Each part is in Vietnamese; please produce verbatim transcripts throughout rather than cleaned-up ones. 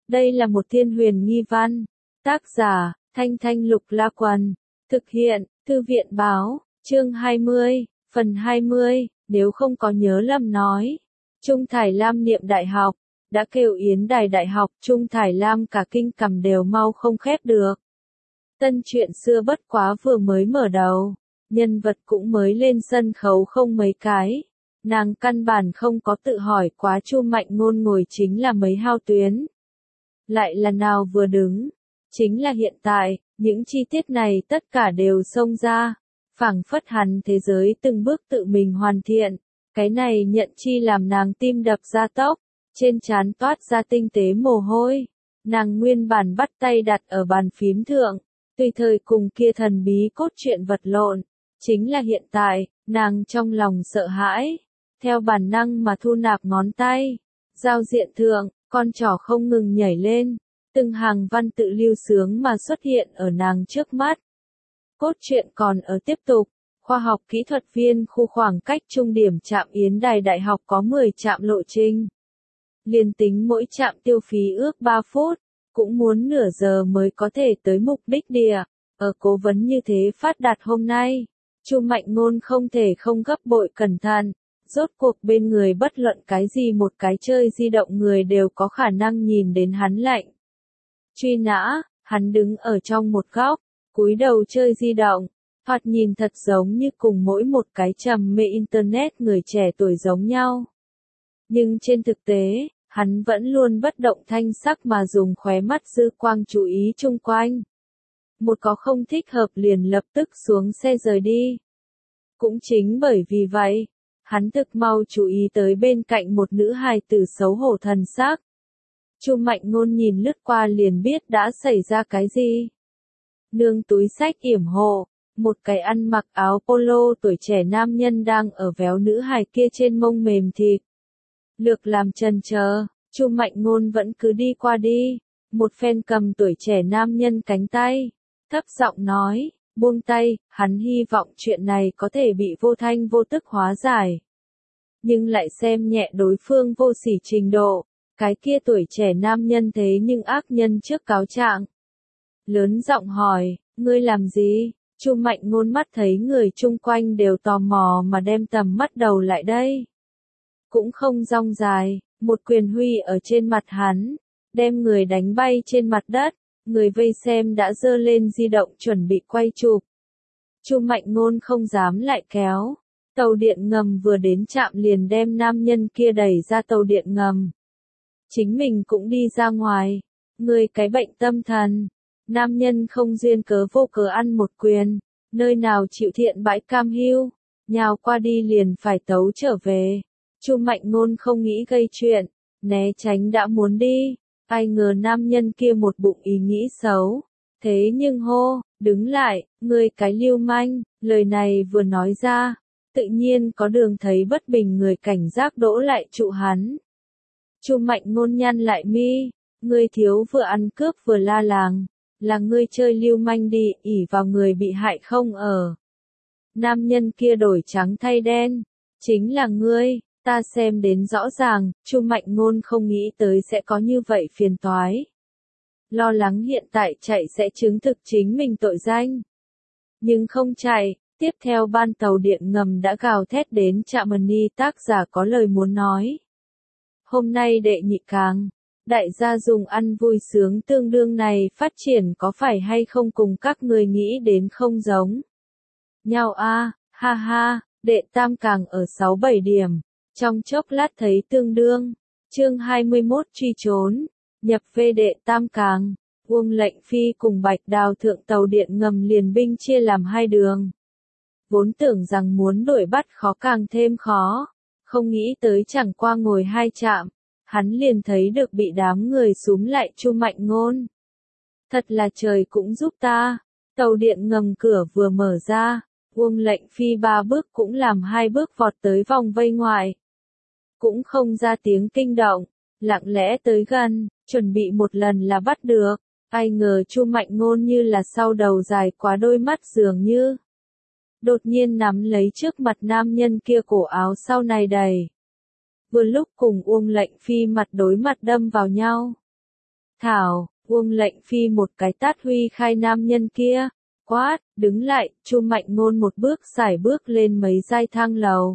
Đây là một thiên huyền nghi văn. Tác giả, Thanh Thanh Lục La Quần. Thực hiện, Thư viện Báo, chương hai mươi, phần hai mươi, nếu không có nhớ lầm nói. Trung Thải Lam niệm đại học, đã kêu yến đài đại học, Trung Thải Lam cả kinh cầm đều mau không khép được. Tân truyện xưa bất quá vừa mới mở đầu, nhân vật cũng mới lên sân khấu không mấy cái. Nàng căn bản không có tự hỏi quá Chu Mạnh Ngôn ngồi chính là mấy hao tuyến. Lại là nào vừa đứng, chính là hiện tại, những chi tiết này tất cả đều xông ra, phảng phất hắn thế giới từng bước tự mình hoàn thiện, cái này nhận chi làm nàng tim đập ra tốc, trên trán toát ra tinh tế mồ hôi, nàng nguyên bản bắt tay đặt ở bàn phím thượng, tùy thời cùng kia thần bí cốt truyện vật lộn, chính là hiện tại, nàng trong lòng sợ hãi, theo bản năng mà thu nạp ngón tay, giao diện thượng, con trỏ không ngừng nhảy lên, từng hàng văn tự lưu sướng mà xuất hiện ở nàng trước mắt. Cốt truyện còn ở tiếp tục, khoa học kỹ thuật viên khu khoảng cách trung điểm trạm Yến Đài Đại học có mười trạm lộ trình. Liên tính mỗi trạm tiêu phí ước ba phút, cũng muốn nửa giờ mới có thể tới mục đích địa. Ở cố vấn như thế phát đạt hôm nay, Chu Mạnh Ngôn không thể không gấp bội cẩn thận. Rốt cuộc bên người bất luận cái gì một cái chơi di động người đều có khả năng nhìn đến hắn lạnh. Truy nã, hắn đứng ở trong một góc, cúi đầu chơi di động, thoạt nhìn thật giống như cùng mỗi một cái trầm mê internet người trẻ tuổi giống nhau. Nhưng trên thực tế, hắn vẫn luôn bất động thanh sắc mà dùng khóe mắt dư quang chú ý chung quanh. Một có không thích hợp liền lập tức xuống xe rời đi. Cũng chính bởi vì vậy, hắn thực mau chú ý tới bên cạnh một nữ hài tử xấu hổ thần sắc. Chu Mạnh Ngôn nhìn lướt qua liền biết đã xảy ra cái gì. Nương túi xách yểm hộ, một cái ăn mặc áo polo tuổi trẻ nam nhân đang ở véo nữ hài kia trên mông mềm thịt. Lược làm chần chờ, Chu Mạnh Ngôn vẫn cứ đi qua đi, một phen cầm tuổi trẻ nam nhân cánh tay, thấp giọng nói, buông tay, hắn hy vọng chuyện này có thể bị vô thanh vô tức hóa giải. Nhưng lại xem nhẹ đối phương vô sỉ trình độ, cái kia tuổi trẻ nam nhân thế nhưng ác nhân trước cáo trạng. Lớn giọng hỏi, ngươi làm gì? Chu Mạnh Ngôn mắt thấy người chung quanh đều tò mò mà đem tầm mắt đầu lại đây. Cũng không rong dài, một quyền huy ở trên mặt hắn, đem người đánh bay trên mặt đất, người vây xem đã giơ lên di động chuẩn bị quay chụp. Chu Mạnh Ngôn không dám lại kéo, tàu điện ngầm vừa đến trạm liền đem nam nhân kia đẩy ra tàu điện ngầm. Chính mình cũng đi ra ngoài, người cái bệnh tâm thần, nam nhân không duyên cớ vô cớ ăn một quyền, nơi nào chịu thiện bãi cam hưu, nhào qua đi liền phải tấu trở về. Chu Mạnh Ngôn không nghĩ gây chuyện, né tránh đã muốn đi, ai ngờ nam nhân kia một bụng ý nghĩ xấu, thế nhưng hô, đứng lại, ngươi cái lưu manh, lời này vừa nói ra, tự nhiên có đường thấy bất bình người cảnh giác đỗ lại trụ hắn. Chu Mạnh Ngôn nhăn lại mi, ngươi thiếu vừa ăn cướp vừa la làng, là ngươi chơi lưu manh đi, ỷ vào người bị hại không ở. Nam nhân kia đổi trắng thay đen, chính là ngươi, ta xem đến rõ ràng, Chu Mạnh Ngôn không nghĩ tới sẽ có như vậy phiền toái. Lo lắng hiện tại chạy sẽ chứng thực chính mình tội danh. Nhưng không chạy, tiếp theo ban tàu điện ngầm đã gào thét đến Chamonix, tác giả có lời muốn nói. Hôm nay đệ nhị càng, đại gia dùng ăn vui sướng tương đương này phát triển có phải hay không cùng các người nghĩ đến không giống nhau a, à, ha ha, đệ tam càng ở sáu bảy điểm, trong chốc lát thấy tương đương, chương hai mươi mốt truy trốn, nhập về đệ tam càng, Uông Lệnh Phi cùng Bạch Đào thượng tàu điện ngầm liền binh chia làm hai đường. Vốn tưởng rằng muốn đuổi bắt khó càng thêm khó, không nghĩ tới chẳng qua ngồi hai trạm, hắn liền thấy được bị đám người súm lại Chu Mạnh Ngôn. Thật là trời cũng giúp ta, tàu điện ngầm cửa vừa mở ra, Uông Lệnh Phi ba bước cũng làm hai bước vọt tới vòng vây ngoài. Cũng không ra tiếng kinh động, lặng lẽ tới gần, chuẩn bị một lần là bắt được, ai ngờ Chu Mạnh Ngôn như là sau đầu dài quá đôi mắt dường như. Đột nhiên nắm lấy trước mặt nam nhân kia cổ áo sau này đầy. Vừa lúc cùng Uông Lệnh Phi mặt đối mặt đâm vào nhau. Thảo, Uông Lệnh Phi một cái tát huy khai nam nhân kia, quát, đứng lại, Chu Mạnh Ngôn một bước xài bước lên mấy giai thang lầu.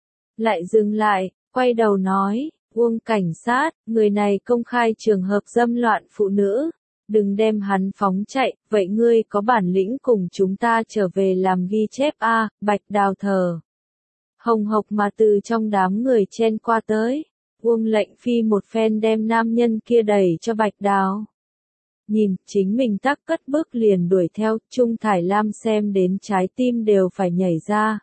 Lại dừng lại, quay đầu nói, Uông cảnh sát, người này công khai trường hợp dâm loạn phụ nữ, đừng đem hắn phóng chạy, vậy ngươi có bản lĩnh cùng chúng ta trở về làm ghi chép a à, Bạch Đào thở hồng hộc mà từ trong đám người chen qua tới. Uông Lệnh Phi một phen đem nam nhân kia đẩy cho Bạch Đào. Nhìn, chính mình tắc cất bước liền đuổi theo, Trung Thải Lam xem đến trái tim đều phải nhảy ra.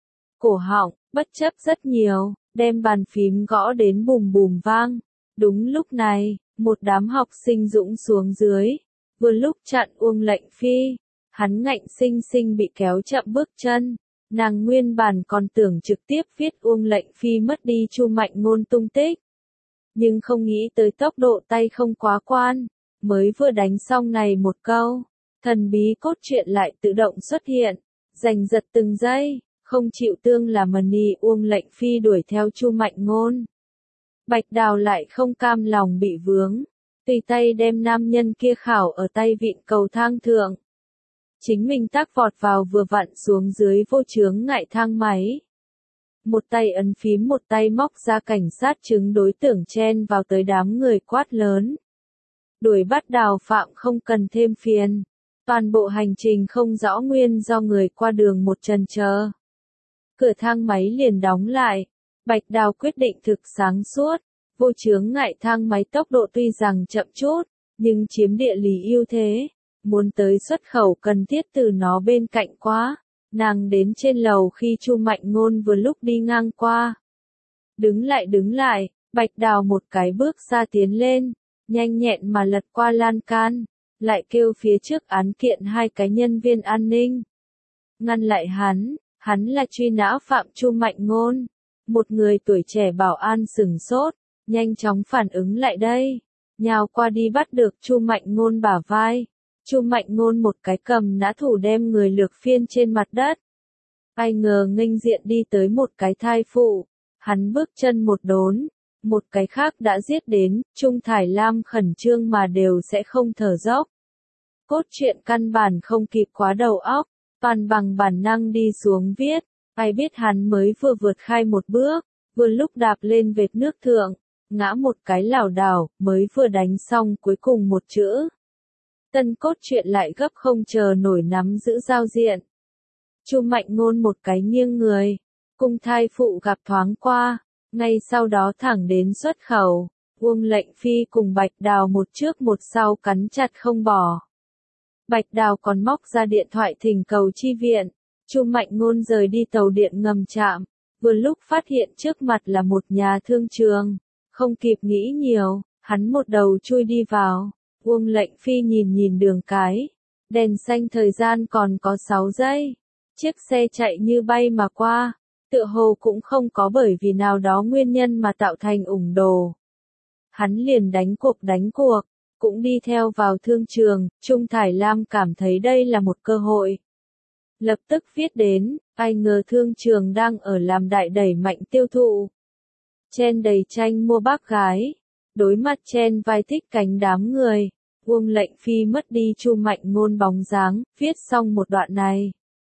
Cổ họng, bất chấp rất nhiều, đem bàn phím gõ đến bùm bùm vang. Đúng lúc này, một đám học sinh dũng xuống dưới, vừa lúc chặn Uông Lệnh Phi, hắn ngạnh sinh sinh bị kéo chậm bước chân. Nàng nguyên bản còn tưởng trực tiếp viết Uông Lệnh Phi mất đi Chu Mạnh Ngôn tung tích. Nhưng không nghĩ tới tốc độ tay không quá quan, mới vừa đánh xong này một câu, thần bí cốt truyện lại tự động xuất hiện, giành giật từng giây, không chịu tương là mần nì Uông Lệnh Phi đuổi theo Chu Mạnh Ngôn. Bạch Đào lại không cam lòng bị vướng, tùy tay đem nam nhân kia khảo ở tay vịn cầu thang thượng. Chính mình tác vọt vào vừa vặn xuống dưới vô chướng ngại thang máy. Một tay ấn phím một tay móc ra cảnh sát chứng đối tượng chen vào tới đám người quát lớn. Đuổi bắt Đào phạm không cần thêm phiền. Toàn bộ hành trình không rõ nguyên do người qua đường một trần chờ. Cửa thang máy liền đóng lại. Bạch Đào quyết định thực sáng suốt. Vô chướng ngại thang máy tốc độ tuy rằng chậm chút, nhưng chiếm địa lý ưu thế. Muốn tới xuất khẩu cần thiết từ nó bên cạnh quá. Nàng đến trên lầu khi Chu Mạnh Ngôn vừa lúc đi ngang qua. Đứng lại đứng lại, Bạch Đào một cái bước ra tiến lên, nhanh nhẹn mà lật qua lan can, lại kêu phía trước án kiện hai cái nhân viên an ninh. Ngăn lại hắn, hắn là truy nã phạm Chu Mạnh Ngôn. Một người tuổi trẻ bảo an sửng sốt, nhanh chóng phản ứng lại đây, nhào qua đi bắt được Chu Mạnh Ngôn bả vai. Chu Mạnh Ngôn một cái cầm nã thủ đem người lược phiên trên mặt đất. Ai ngờ nghênh diện đi tới một cái thai phụ, hắn bước chân một đốn, một cái khác đã giết đến, Trung Thải Lam khẩn trương mà đều sẽ không thở dốc. Cốt truyện căn bản không kịp quá đầu óc, toàn bằng bản năng đi xuống viết, ai biết hắn mới vừa vượt khai một bước, vừa lúc đạp lên vệt nước thượng, ngã một cái lảo đảo, mới vừa đánh xong cuối cùng một chữ. Tân cốt truyện lại gấp không chờ nổi nắm giữ giao diện. Chu Mạnh Ngôn một cái nghiêng người, cùng thai phụ gặp thoáng qua, ngay sau đó thẳng đến xuất khẩu, Uông Lệnh Phi cùng Bạch Đào một trước một sau cắn chặt không bỏ. Bạch Đào còn móc ra điện thoại thỉnh cầu chi viện, Chu Mạnh Ngôn rời đi tàu điện ngầm trạm, vừa lúc phát hiện trước mặt là một nhà thương trường, không kịp nghĩ nhiều, hắn một đầu chui đi vào. Uông Lệnh Phi nhìn nhìn đường cái, đèn xanh thời gian còn có sáu giây, chiếc xe chạy như bay mà qua, tựa hồ cũng không có bởi vì nào đó nguyên nhân mà tạo thành ủng đồ. Hắn liền đánh cuộc đánh cuộc, cũng đi theo vào thương trường, Trung Thải Lam cảm thấy đây là một cơ hội. Lập tức viết đến, ai ngờ thương trường đang ở làm đại đẩy mạnh tiêu thụ. Chen đầy tranh mua bác gái, đối mặt chen vai thích cánh đám người. Uông Lệnh Phi mất đi Chu Mạnh Ngôn bóng dáng, viết xong một đoạn này.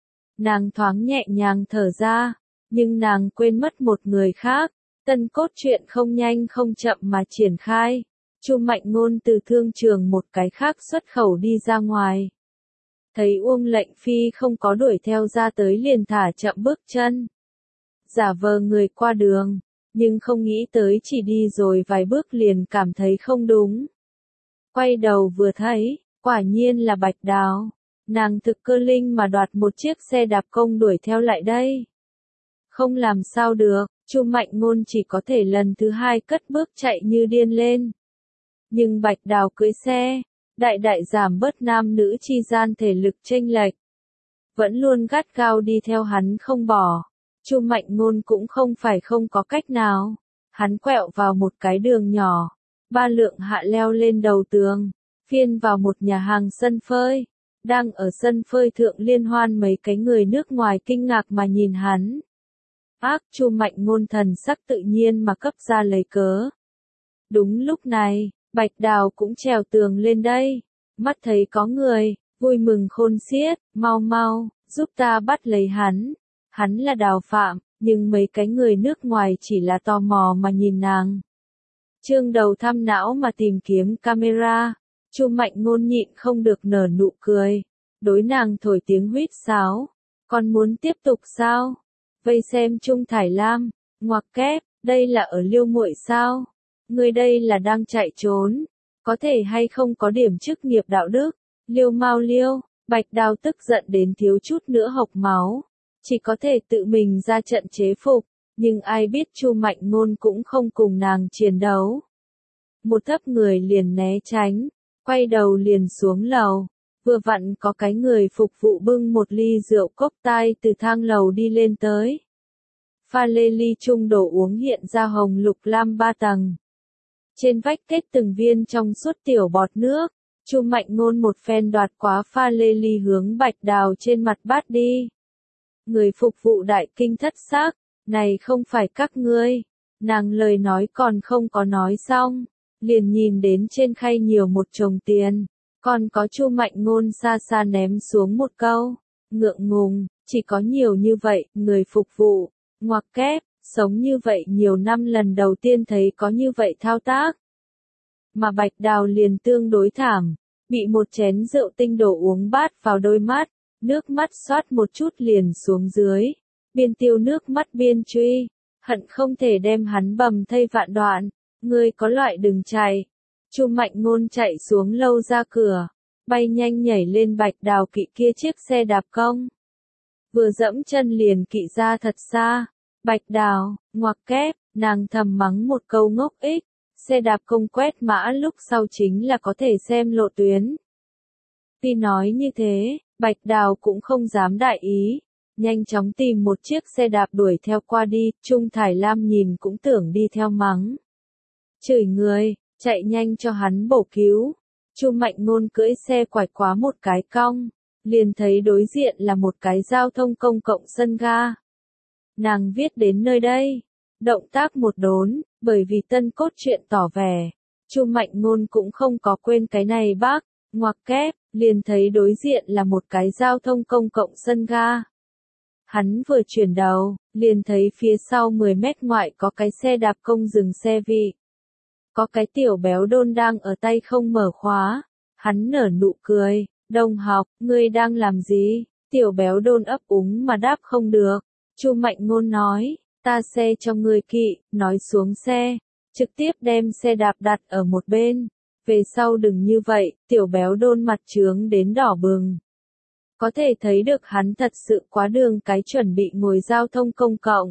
Nàng thoáng nhẹ nhàng thở ra, nhưng nàng quên mất một người khác, tân cốt truyện không nhanh không chậm mà triển khai. Chu Mạnh Ngôn từ thương trường một cái khác xuất khẩu đi ra ngoài. Thấy Uông Lệnh Phi không có đuổi theo ra tới liền thả chậm bước chân. Giả vờ người qua đường, nhưng không nghĩ tới chỉ đi rồi vài bước liền cảm thấy không đúng. Quay đầu vừa thấy, quả nhiên là Bạch Đào. Nàng thực cơ linh mà đoạt một chiếc xe đạp công đuổi theo lại đây. Không làm sao được, Chu Mạnh Ngôn chỉ có thể lần thứ hai cất bước chạy như điên lên. Nhưng Bạch Đào cưỡi xe, đại đại giảm bớt nam nữ chi gian thể lực chênh lệch. Vẫn luôn gắt gao đi theo hắn không bỏ. Chu Mạnh Ngôn cũng không phải không có cách nào. Hắn quẹo vào một cái đường nhỏ. Ba lượng hạ leo lên đầu tường, phiên vào một nhà hàng sân phơi. Đang ở sân phơi thượng liên hoan mấy cái người nước ngoài kinh ngạc mà nhìn hắn. Ác Chu Mạnh Ngôn thần sắc tự nhiên mà cấp ra lấy cớ. Đúng lúc này, Bạch Đào cũng trèo tường lên đây, mắt thấy có người, vui mừng khôn xiết, mau mau, giúp ta bắt lấy hắn. Hắn là Đào Phạm, nhưng mấy cái người nước ngoài chỉ là tò mò mà nhìn nàng. Trương Đầu thăm não mà tìm kiếm camera, Chu Mạnh Ngôn nhịn không được nở nụ cười, đối nàng thổi tiếng huýt sáo, còn muốn tiếp tục sao? Vây xem Trung Thải Lam, ngoặc kép, đây là ở Liêu Muội sao? Người đây là đang chạy trốn, có thể hay không có điểm chức nghiệp đạo đức? Liêu Mao Liêu, Bạch Đào tức giận đến thiếu chút nữa hộc máu, chỉ có thể tự mình ra trận chế phục, nhưng ai biết Chu Mạnh Ngôn cũng không cùng nàng chiến đấu. Một thấp người liền né tránh, quay đầu liền xuống lầu, vừa vặn có cái người phục vụ bưng một ly rượu cốc tai từ thang lầu đi lên tới. Pha lê ly chung đồ uống hiện ra hồng lục lam ba tầng. Trên vách kết từng viên trong suốt tiểu bọt nước, Chu Mạnh Ngôn một phen đoạt quá pha lê ly hướng Bạch Đào trên mặt bát đi. Người phục vụ đại kinh thất xác, này không phải các ngươi. Nàng lời nói còn không có nói xong, liền nhìn đến trên khay nhiều một chồng tiền, còn có Chu Mạnh Ngôn xa xa ném xuống một câu, ngượng ngùng, chỉ có nhiều như vậy, người phục vụ, ngoặc kép, sống như vậy nhiều năm lần đầu tiên thấy có như vậy thao tác. Mà Bạch Đào liền tương đối thảm, bị một chén rượu tinh đổ uống bát vào đôi mắt, nước mắt xoát một chút liền xuống dưới, biên tiêu nước mắt biên truy, hận không thể đem hắn bầm thây vạn đoạn, ngươi có loại đừng chạy. Chu Mạnh Ngôn chạy xuống lâu ra cửa, bay nhanh nhảy lên Bạch Đào kỵ kia chiếc xe đạp công. Vừa dẫm chân liền kỵ ra thật xa, Bạch Đào, ngoặc kép, nàng thầm mắng một câu ngốc ích, xe đạp công quét mã lúc sau chính là có thể xem lộ tuyến. Tuy nói như thế, Bạch Đào cũng không dám đại ý, nhanh chóng tìm một chiếc xe đạp đuổi theo qua đi, Trung Thải Lam nhìn cũng tưởng đi theo mắng. Chửi người, chạy nhanh cho hắn bổ cứu. Chu Mạnh Ngôn cưỡi xe quải quá một cái cong, liền thấy đối diện là một cái giao thông công cộng sân ga. Nàng viết đến nơi đây, động tác một đốn, bởi vì tân cốt truyện tỏ vẻ, Chu Mạnh Ngôn cũng không có quên cái này bác, ngoặc kép, liền thấy đối diện là một cái giao thông công cộng sân ga. Hắn vừa chuyển đầu, liền thấy phía sau mười mét ngoại có cái xe đạp công dừng xe vị. Có cái tiểu béo đôn đang ở tay không mở khóa, hắn nở nụ cười, đồng học, ngươi đang làm gì? Tiểu béo đôn ấp úng mà đáp không được. Chu Mạnh Ngôn nói, ta xe cho ngươi kỵ, nói xuống xe, trực tiếp đem xe đạp đặt ở một bên. Về sau đừng như vậy, tiểu béo đôn mặt trướng đến đỏ bừng. Có thể thấy được hắn thật sự quá đường cái chuẩn bị ngồi giao thông công cộng.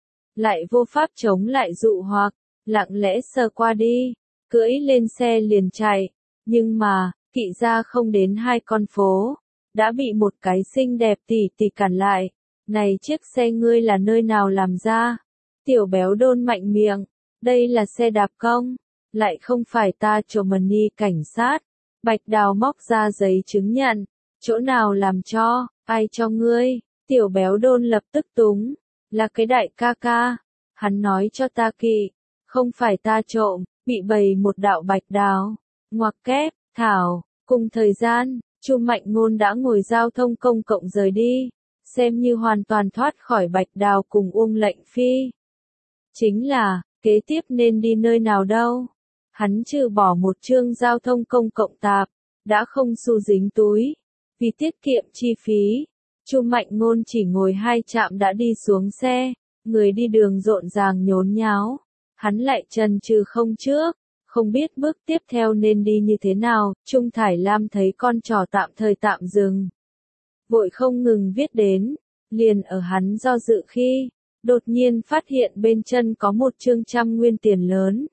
Lại vô pháp chống lại dụ hoặc, lặng lẽ sờ qua đi, cưỡi lên xe liền chạy. Nhưng mà, kỵ ra không đến hai con phố, đã bị một cái xinh đẹp tỷ tỷ cản lại. Này chiếc xe ngươi là nơi nào làm ra? Tiểu béo đôn mạnh miệng, đây là xe đạp công, lại không phải ta Germany cảnh sát. Bạch Đào móc ra giấy chứng nhận, chỗ nào làm cho, ai cho ngươi? Tiểu béo đôn lập tức túng, là cái đại ca ca, hắn nói cho ta kỵ, không phải ta trộm, bị bày một đạo Bạch Đào, ngoặc kép, thảo, cùng thời gian, Chu Mạnh Ngôn đã ngồi giao thông công cộng rời đi, xem như hoàn toàn thoát khỏi Bạch Đào cùng Uông Lệnh Phi. Chính là, kế tiếp nên đi nơi nào đâu? Hắn trừ bỏ một chương giao thông công cộng tạp, đã không xu dính túi. Vì tiết kiệm chi phí, Chu Mạnh Ngôn chỉ ngồi hai trạm đã đi xuống xe, người đi đường rộn ràng nhốn nháo. Hắn lại chần chừ không trước, không biết bước tiếp theo nên đi như thế nào. Trung Thải Lam thấy con trò tạm thời tạm dừng, vội không ngừng viết đến, liền ở hắn do dự khi, đột nhiên phát hiện bên chân có một chương trăm nguyên tiền lớn.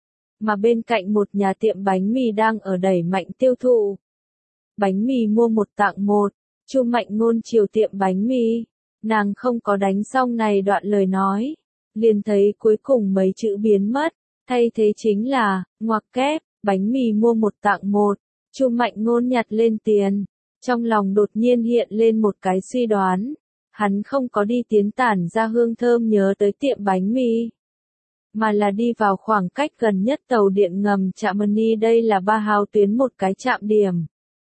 Mà bên cạnh một nhà tiệm bánh mì đang ở đẩy mạnh tiêu thụ. Bánh mì mua một tặng một, Chu Mạnh Ngôn chiều tiệm bánh mì, nàng không có đánh xong này đoạn lời nói, liền thấy cuối cùng mấy chữ biến mất, thay thế chính là, ngoặc kép, bánh mì mua một tặng một. Chu Mạnh Ngôn nhặt lên tiền, trong lòng đột nhiên hiện lên một cái suy đoán, hắn không có đi tiến tản ra hương thơm nhớ tới tiệm bánh mì. mà là đi vào khoảng cách gần nhất tàu điện ngầm Chamonix, đây là ba hào tuyến một cái trạm điểm.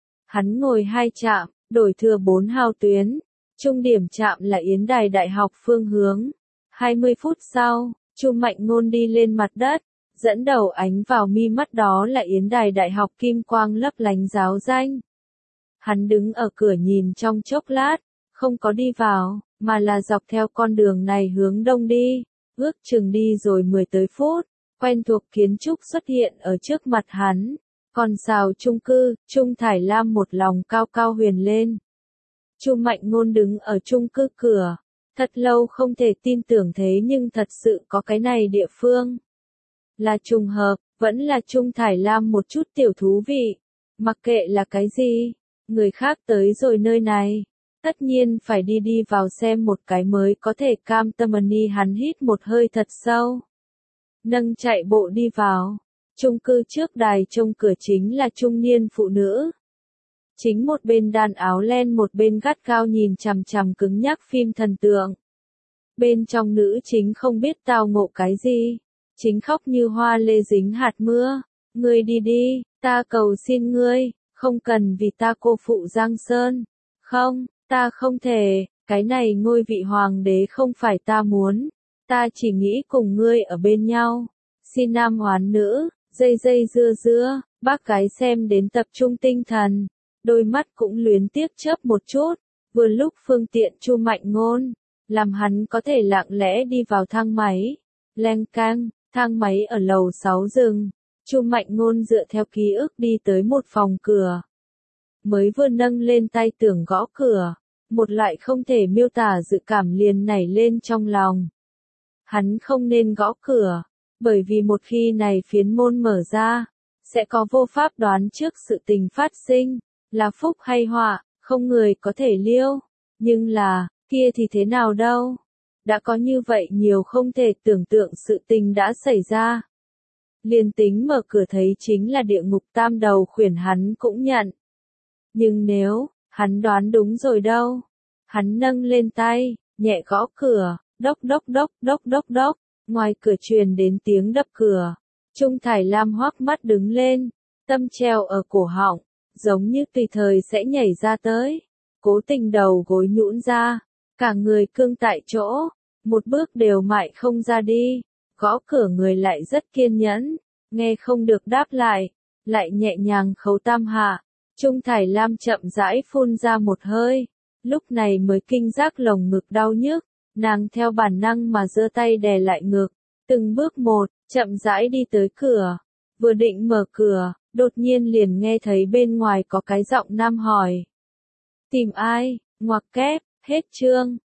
Hắn ngồi hai trạm, đổi thừa bốn hào tuyến. Trung điểm trạm là Yến Đài Đại học phương hướng. hai mươi phút sau, Chu Mạnh Ngôn đi lên mặt đất, dẫn đầu ánh vào mi mắt đó là Yến Đài Đại học kim quang lấp lánh giáo danh. Hắn đứng ở cửa nhìn trong chốc lát, không có đi vào, mà là dọc theo con đường này hướng đông đi, ước chừng đi rồi mười tới phút, quen thuộc kiến trúc xuất hiện ở trước mặt hắn, còn xào chung cư, Trung Thải Lam một lòng cao cao huyền lên. Chu Mạnh Ngôn đứng ở chung cư cửa, thật lâu không thể tin tưởng thế nhưng thật sự có cái này địa phương. Là trùng hợp, vẫn là Trung Thải Lam một chút tiểu thú vị, mặc kệ là cái gì, người khác tới rồi nơi này, tất nhiên phải đi đi vào xem một cái mới có thể cam tâm. Hắn hít một hơi thật sâu, nâng chạy bộ đi vào. Chung cư trước đài trông cửa chính là trung niên phụ nữ. Chính một bên đan áo len một bên gắt gao nhìn chằm chằm cứng nhắc phim thần tượng. Bên trong nữ chính không biết tao ngộ cái gì, chính khóc như hoa lê dính hạt mưa. Ngươi đi đi, ta cầu xin ngươi, không cần vì ta cô phụ Giang Sơn. Không, ta không thể, cái này ngôi vị hoàng đế không phải ta muốn. Ta chỉ nghĩ cùng ngươi ở bên nhau. Xin nam hoán nữ, dây dây dưa dưa, bác gái xem đến tập trung tinh thần. Đôi mắt cũng luyến tiếc chớp một chút, vừa lúc phương tiện Chu Mạnh Ngôn, làm hắn có thể lặng lẽ đi vào thang máy. Leng cang, thang máy ở lầu sáu dừng, Chu Mạnh Ngôn dựa theo ký ức đi tới một phòng cửa. Mới vừa nâng lên tay tưởng gõ cửa, một loại không thể miêu tả dự cảm liền nảy lên trong lòng. Hắn không nên gõ cửa, bởi vì một khi này phiến môn mở ra, sẽ có vô pháp đoán trước sự tình phát sinh. Là phúc hay họa, không người có thể liêu. Nhưng là, kia thì thế nào đâu? Đã có như vậy nhiều không thể tưởng tượng sự tình đã xảy ra. Liền tính mở cửa thấy chính là địa ngục tam đầu khuyển hắn cũng nhận. Nhưng nếu, hắn đoán đúng rồi đâu. Hắn nâng lên tay, nhẹ gõ cửa, đốc đốc đốc đốc đốc đốc. Ngoài cửa truyền đến tiếng đập cửa. Trung Thải Lam hoắc mắt đứng lên, tâm treo ở cổ họng. Giống như tùy thời sẽ nhảy ra tới, cố tình đầu gối nhũn ra, cả người cương tại chỗ, một bước đều mại không ra đi, gõ cửa người lại rất kiên nhẫn, nghe không được đáp lại, lại nhẹ nhàng khấu tam hạ. Trung Thải Lam chậm rãi phun ra một hơi, lúc này mới kinh giác lồng ngực đau nhức, nàng theo bản năng mà giơ tay đè lại ngực, từng bước một, chậm rãi đi tới cửa, vừa định mở cửa. Đột nhiên liền nghe thấy bên ngoài có cái giọng nam hỏi. Tìm ai, ngoặc kép, hết chương.